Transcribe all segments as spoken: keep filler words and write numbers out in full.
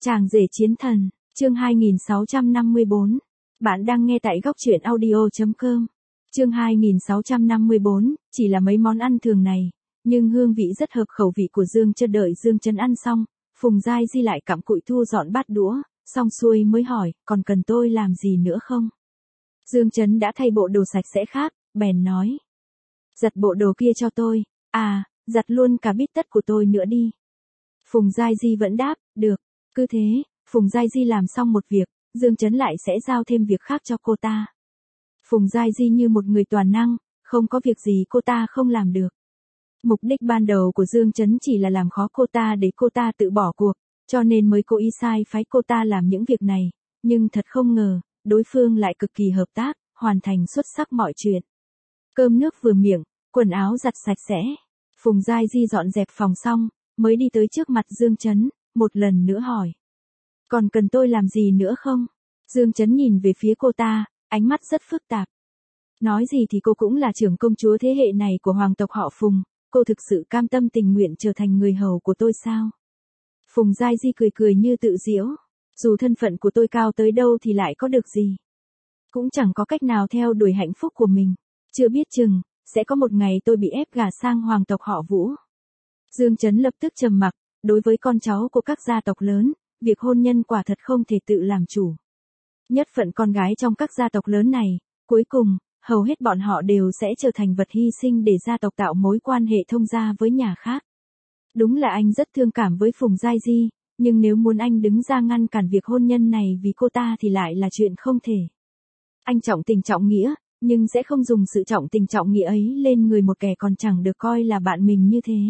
Chàng rể chiến thần, chương hai nghìn sáu trăm năm mươi bốn. Bạn đang nghe tại góc truyện audio chấm com. Chương hai nghìn sáu trăm năm mươi bốn, chỉ là mấy món ăn thường này, nhưng hương vị rất hợp khẩu vị của Dương Chấn. Đợi Dương Chấn ăn xong, Phùng Giai Di lại cặm cụi thu dọn bát đũa, xong xuôi mới hỏi, còn cần tôi làm gì nữa không? Dương Chấn đã thay bộ đồ sạch sẽ khác, bèn nói. Giặt bộ đồ kia cho tôi, à, giặt luôn cả bít tất của tôi nữa đi. Phùng Giai Di vẫn đáp, được. Cứ thế, Phùng Giai Di làm xong một việc, Dương Chấn lại sẽ giao thêm việc khác cho cô ta. Phùng Giai Di như một người toàn năng, không có việc gì cô ta không làm được. Mục đích ban đầu của Dương Chấn chỉ là làm khó cô ta để cô ta tự bỏ cuộc, cho nên mới cố ý sai phái cô ta làm những việc này, nhưng thật không ngờ, đối phương lại cực kỳ hợp tác, hoàn thành xuất sắc mọi chuyện. Cơm nước vừa miệng, quần áo giặt sạch sẽ, Phùng Giai Di dọn dẹp phòng xong, mới đi tới trước mặt Dương Chấn, một lần nữa hỏi. Còn cần tôi làm gì nữa không? Dương Chấn nhìn về phía cô ta, ánh mắt rất phức tạp. Nói gì thì cô cũng là trưởng công chúa thế hệ này của hoàng tộc họ Phùng, cô thực sự cam tâm tình nguyện trở thành người hầu của tôi sao? Phùng Giai Di cười cười như tự giễu, dù thân phận của tôi cao tới đâu thì lại có được gì. Cũng chẳng có cách nào theo đuổi hạnh phúc của mình, chưa biết chừng, sẽ có một ngày tôi bị ép gả sang hoàng tộc họ Vũ. Dương Chấn lập tức trầm mặc, đối với con cháu của các gia tộc lớn, việc hôn nhân quả thật không thể tự làm chủ. Nhất phận con gái trong các gia tộc lớn này, cuối cùng, hầu hết bọn họ đều sẽ trở thành vật hy sinh để gia tộc tạo mối quan hệ thông gia với nhà khác. Đúng là anh rất thương cảm với Phùng Giai Di, nhưng nếu muốn anh đứng ra ngăn cản việc hôn nhân này vì cô ta thì lại là chuyện không thể. Anh trọng tình trọng nghĩa, nhưng sẽ không dùng sự trọng tình trọng nghĩa ấy lên người một kẻ còn chẳng được coi là bạn mình như thế.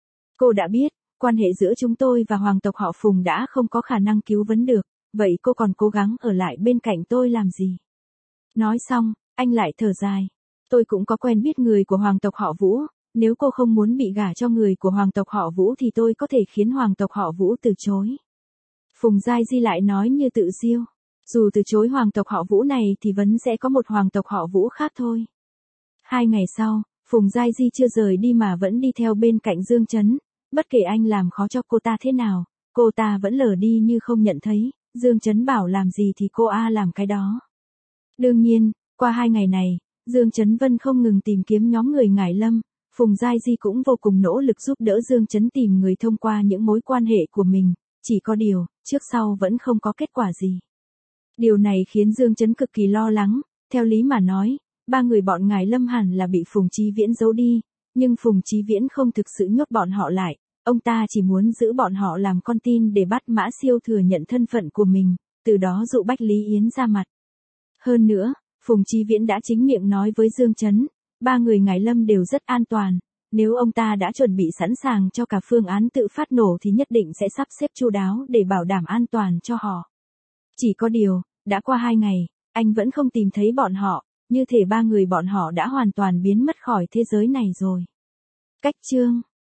Cô đã biết, quan hệ giữa chúng tôi và hoàng tộc họ Phùng đã không có khả năng cứu vãn được, vậy cô còn cố gắng ở lại bên cạnh tôi làm gì? Nói xong, anh lại thở dài. Tôi cũng có quen biết người của hoàng tộc họ Vũ, nếu cô không muốn bị gả cho người của hoàng tộc họ Vũ thì tôi có thể khiến hoàng tộc họ Vũ từ chối. Phùng Giai Di lại nói như tự diêu, dù từ chối hoàng tộc họ Vũ này thì vẫn sẽ có một hoàng tộc họ Vũ khác thôi. Hai ngày sau, Phùng Giai Di chưa rời đi mà vẫn đi theo bên cạnh Dương Chấn. Bất kể anh làm khó cho cô ta thế nào, cô ta vẫn lờ đi như không nhận thấy, Dương Chấn bảo làm gì thì cô A làm cái đó. Đương nhiên, qua hai ngày này, Dương Chấn Vân không ngừng tìm kiếm nhóm người Ngải Lâm, Phùng Giai Di cũng vô cùng nỗ lực giúp đỡ Dương Chấn tìm người thông qua những mối quan hệ của mình, chỉ có điều, trước sau vẫn không có kết quả gì. Điều này khiến Dương Chấn cực kỳ lo lắng, theo lý mà nói, ba người bọn Ngải Lâm hẳn là bị Phùng Chí Viễn giấu đi. Nhưng Phùng Chí Viễn không thực sự nhốt bọn họ lại, ông ta chỉ muốn giữ bọn họ làm con tin để bắt Mã Siêu thừa nhận thân phận của mình, từ đó dụ Bách Lý Yến ra mặt. Hơn nữa, Phùng Chí Viễn đã chính miệng nói với Dương Chấn, ba người Ngải Lâm đều rất an toàn, nếu ông ta đã chuẩn bị sẵn sàng cho cả phương án tự phát nổ thì nhất định sẽ sắp xếp chu đáo để bảo đảm an toàn cho họ. Chỉ có điều, đã qua hai ngày, anh vẫn không tìm thấy bọn họ. Như thể ba người bọn họ đã hoàn toàn biến mất khỏi thế giới này rồi. Cách chương